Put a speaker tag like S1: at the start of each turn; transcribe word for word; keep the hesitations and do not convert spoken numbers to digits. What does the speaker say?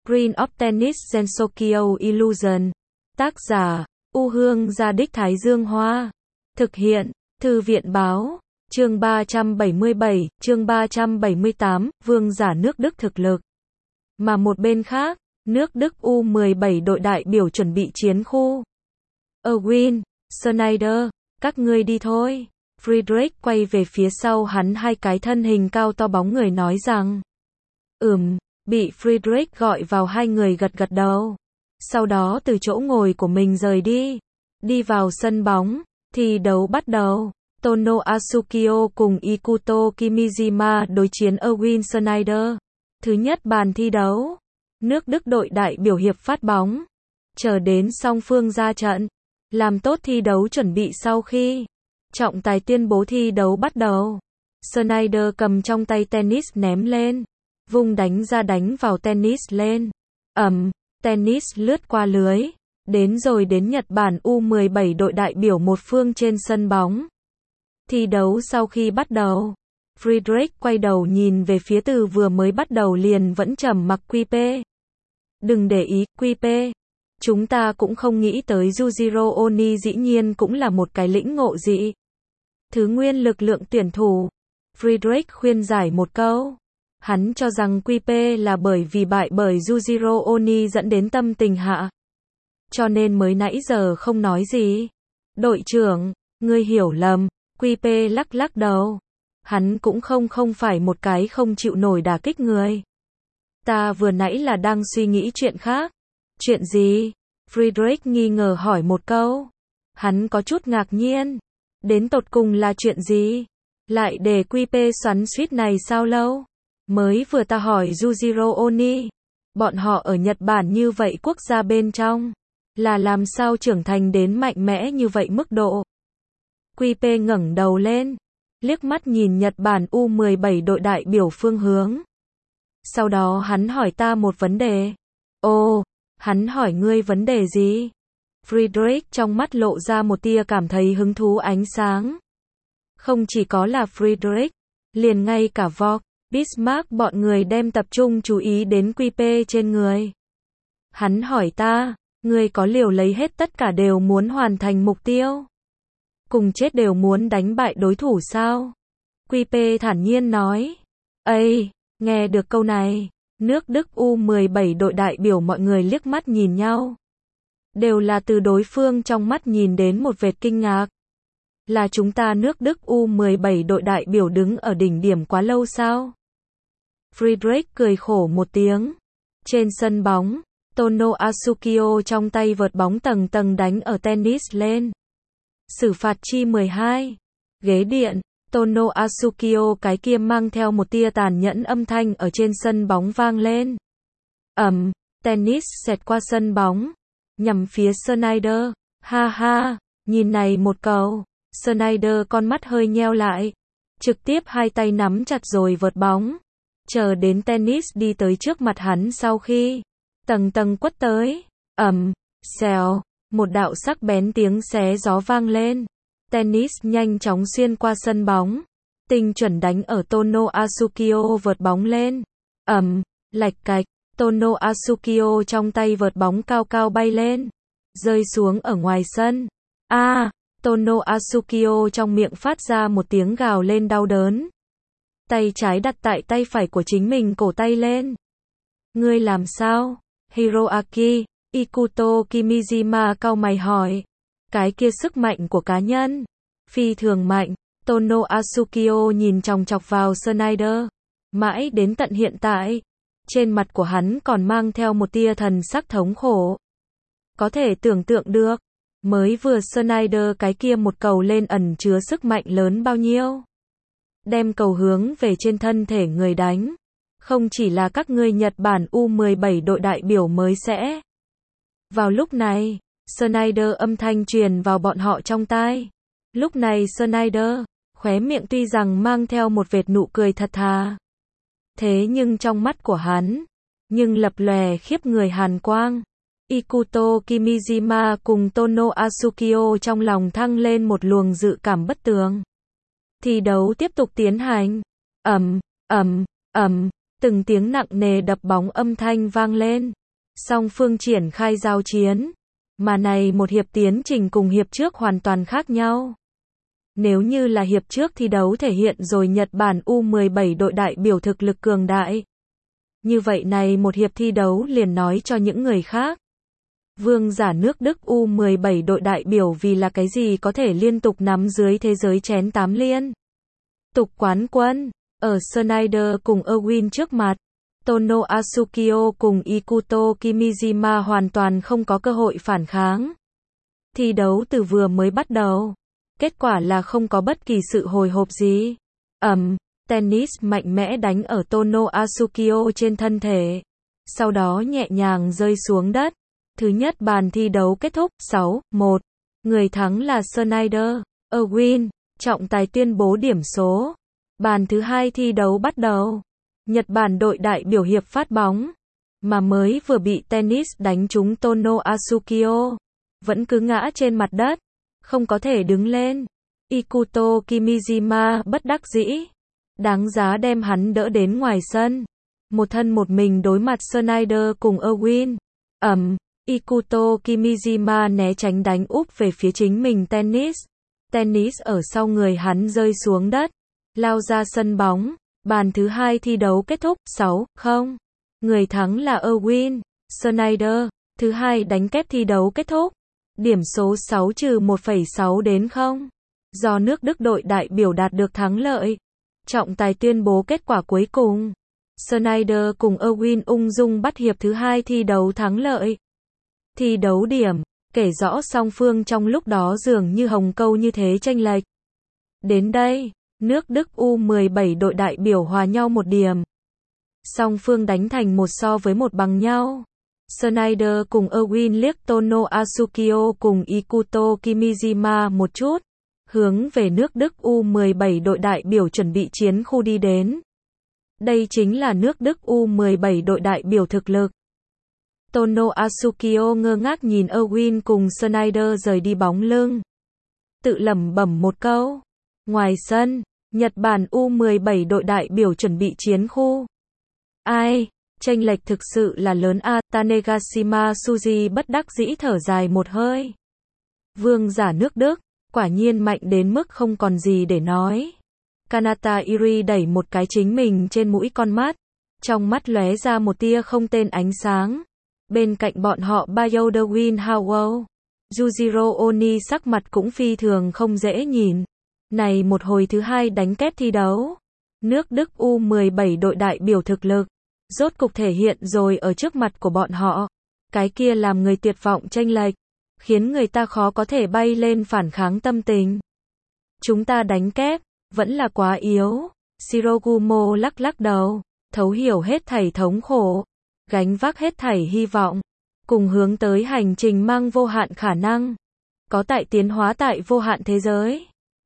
S1: Screen of Tennis Gensokyo Illusion. Tác giả, U Hương Gia Đích Thái Dương Hoa. Thực hiện, Thư viện Báo. Chương ba trăm bảy mươi bảy, chương ba trăm bảy mươi tám, vương giả nước Đức thực lực. Mà một bên khác, nước Đức U mười bảy đội đại biểu chuẩn bị chiến khu. Erwin, Schneider, các ngươi đi thôi. Friedrich quay về phía sau hắn hai cái thân hình cao to bóng người nói rằng. Ừm, bị Friedrich gọi vào hai người gật gật đầu. Sau đó từ chỗ ngồi của mình rời đi. Đi vào sân bóng, thi đấu bắt đầu. Tono Asukio cùng Ikuto Kimijima đối chiến Erwin Schneider. Thứ nhất bàn thi đấu. Nước Đức đội đại biểu hiệp phát bóng. Chờ đến song phương ra trận. Làm tốt thi đấu chuẩn bị sau khi trọng tài tuyên bố thi đấu bắt đầu. Schneider cầm trong tay tennis ném lên. Vung đánh ra đánh vào tennis lên. Ầm, tennis lướt qua lưới. Đến rồi đến Nhật Bản U mười bảy đội đại biểu một phương trên sân bóng. Thi đấu sau khi bắt đầu. Friedrich quay đầu nhìn về phía từ vừa mới bắt đầu liền vẫn trầm mặc quy pê. Đừng để ý, quy pê. Chúng ta cũng không nghĩ tới Yujiro Oni dĩ nhiên cũng là một cái lĩnh ngộ dị. Thứ nguyên lực lượng tuyển thủ. Friedrich khuyên giải một câu. Hắn cho rằng quy pê là bởi vì bại bởi Yujiro Oni dẫn đến tâm tình hạ. Cho nên mới nãy giờ không nói gì. Đội trưởng, ngươi hiểu lầm. quy pê lắc lắc đầu. Hắn cũng không không phải một cái không chịu nổi đả kích người. Ta vừa nãy là đang suy nghĩ chuyện khác. Chuyện gì? Friedrich nghi ngờ hỏi một câu. Hắn có chút ngạc nhiên. Đến tột cùng là chuyện gì? Lại để quy pê xoắn suýt này sao lâu? Mới vừa ta hỏi Yujiro Oni. Bọn họ ở Nhật Bản như vậy quốc gia bên trong. Là làm sao trưởng thành đến mạnh mẽ như vậy mức độ? quy pê ngẩng đầu lên. Liếc mắt nhìn Nhật Bản U mười bảy đội đại biểu phương hướng. Sau đó hắn hỏi ta một vấn đề. Ồ, hắn hỏi ngươi vấn đề gì? Friedrich trong mắt lộ ra một tia cảm thấy hứng thú ánh sáng. Không chỉ có là Friedrich, liền ngay cả Vogt, Bismarck bọn người đem tập trung chú ý đến quy pê trên người. Hắn hỏi ta, ngươi có liều lấy hết tất cả đều muốn hoàn thành mục tiêu? Cùng chết đều muốn đánh bại đối thủ sao? quy pê thản nhiên nói. Ây, nghe được câu này, nước Đức U mười bảy đội đại biểu mọi người liếc mắt nhìn nhau. Đều là từ đối phương trong mắt nhìn đến một vệt kinh ngạc. Là chúng ta nước Đức U mười bảy đội đại biểu đứng ở đỉnh điểm quá lâu sao? Friedrich cười khổ một tiếng. Trên sân bóng, Tono Asukio trong tay vợt bóng tầng tầng đánh ở tennis lên. Xử phạt chi mười hai. Ghế điện, Tono Asukio cái kia mang theo một tia tàn nhẫn âm thanh ở trên sân bóng vang lên. Ầm, tennis xẹt qua sân bóng. Nhằm phía Schneider. Ha ha, nhìn này một cầu. Schneider con mắt hơi nheo lại. Trực tiếp hai tay nắm chặt rồi vợt bóng. Chờ đến tennis đi tới trước mặt hắn sau khi tầng tầng quất tới. Ầm, xèo, một đạo sắc bén tiếng xé gió vang lên. Tennis nhanh chóng xuyên qua sân bóng. Tinh chuẩn đánh ở Tono Asukio vợt bóng lên. Ầm, lạch cạch, Tono Asukio trong tay vợt bóng cao cao bay lên. Rơi xuống ở ngoài sân. A, à, Tono Asukio trong miệng phát ra một tiếng gào lên đau đớn. Tay trái đặt tại tay phải của chính mình cổ tay lên. Ngươi làm sao? Hiroaki, Ikuto Kimijima cau mày hỏi. Cái kia sức mạnh của cá nhân. Phi thường mạnh. Tono Asukio nhìn chòng chọc vào Schneider. Mãi đến tận hiện tại. Trên mặt của hắn còn mang theo một tia thần sắc thống khổ. Có thể tưởng tượng được. Mới vừa Schneider cái kia một cầu lên ẩn chứa sức mạnh lớn bao nhiêu. Đem cầu hướng về trên thân thể người đánh. Không chỉ là các ngươi Nhật Bản U mười bảy đội đại biểu mới sẽ. Vào lúc này, Schneider âm thanh truyền vào bọn họ trong tai. Lúc này Schneider, khóe miệng tuy rằng mang theo một vệt nụ cười thật thà. Thế nhưng trong mắt của hắn, nhưng lập lòe khiếp người hàn quang. Ikuto Kimijima cùng Tono Asukio trong lòng thăng lên một luồng dự cảm bất tường. Thi đấu tiếp tục tiến hành. Ầm, ầm, ầm, từng tiếng nặng nề đập bóng âm thanh vang lên. Song phương triển khai giao chiến. Mà này một hiệp tiến trình cùng hiệp trước hoàn toàn khác nhau. Nếu như là hiệp trước thi đấu thể hiện rồi Nhật Bản U mười bảy đội đại biểu thực lực cường đại. Như vậy này một hiệp thi đấu liền nói cho những người khác. Vương giả nước Đức U mười bảy đội đại biểu vì là cái gì có thể liên tục nắm dưới thế giới chén tám liên. Tục quán quân, ở Schneider cùng Ewin trước mặt. Tono Asukio cùng Ikuto Kimijima hoàn toàn không có cơ hội phản kháng. Thi đấu từ vừa mới bắt đầu. Kết quả là không có bất kỳ sự hồi hộp gì. Ầm, tennis mạnh mẽ đánh ở Tono Asukio trên thân thể. Sau đó nhẹ nhàng rơi xuống đất. Thứ nhất bàn thi đấu kết thúc sáu một. Người thắng là Schneider. Ewin, trọng tài tuyên bố điểm số. Bàn thứ hai thi đấu bắt đầu. Nhật Bản đội đại biểu hiệp phát bóng. Mà mới vừa bị tennis đánh trúng Tono Asukio. Vẫn cứ ngã trên mặt đất. Không có thể đứng lên. Ikuto Kimijima bất đắc dĩ. Đáng giá đem hắn đỡ đến ngoài sân. Một thân một mình đối mặt Schneider cùng Ewin. Ẩm, Ikuto Kimijima né tránh đánh úp về phía chính mình tennis. Tennis ở sau người hắn rơi xuống đất. Lao ra sân bóng. Bàn thứ hai thi đấu kết thúc sáu không. Người thắng là Ewin. Schneider. Thứ hai đánh kép thi đấu kết thúc. Điểm số sáu trừ một phẩy sáu đến không. Do nước Đức đội đại biểu đạt được thắng lợi. Trọng tài tuyên bố kết quả cuối cùng. Schneider cùng Ewin ung dung bắt hiệp thứ hai thi đấu thắng lợi. Thi đấu điểm, kể rõ song phương trong lúc đó dường như hồng câu như thế chênh lệch. Đến đây, nước Đức U mười bảy đội đại biểu hòa nhau một điểm. Song phương đánh thành một so với một bằng nhau. Schneider cùng Ewin liếc Tono Asukio cùng Ikuto Kimijima một chút. Hướng về nước Đức U mười bảy đội đại biểu chuẩn bị chiến khu đi đến. Đây chính là nước Đức U mười bảy đội đại biểu thực lực. Tono Asukio ngơ ngác nhìn Ewin cùng Schneider rời đi bóng lưng. Tự lẩm bẩm một câu. Ngoài sân, Nhật Bản U mười bảy đội đại biểu chuẩn bị chiến khu. Ai, chênh lệch thực sự là lớn a. Tanegashima Suji bất đắc dĩ thở dài một hơi. Vương giả nước Đức, quả nhiên mạnh đến mức không còn gì để nói. Kanata Iri đẩy một cái chính mình trên mũi con mắt. Trong mắt lóe ra một tia không tên ánh sáng. Bên cạnh bọn họ Bayodawin Howell. Yujiro Oni sắc mặt cũng phi thường không dễ nhìn. Này một hồi thứ hai đánh kép thi đấu. Nước Đức U mười bảy đội đại biểu thực lực. Rốt cục thể hiện rồi ở trước mặt của bọn họ. Cái kia làm người tuyệt vọng chênh lệch. Khiến người ta khó có thể bay lên phản kháng tâm tình. Chúng ta đánh kép, vẫn là quá yếu. Shirogumo lắc lắc đầu. Thấu hiểu hết thảy thống khổ. Gánh vác hết thảy hy vọng. Cùng hướng tới hành trình mang vô hạn khả năng. Có tại tiến hóa tại vô hạn thế giới.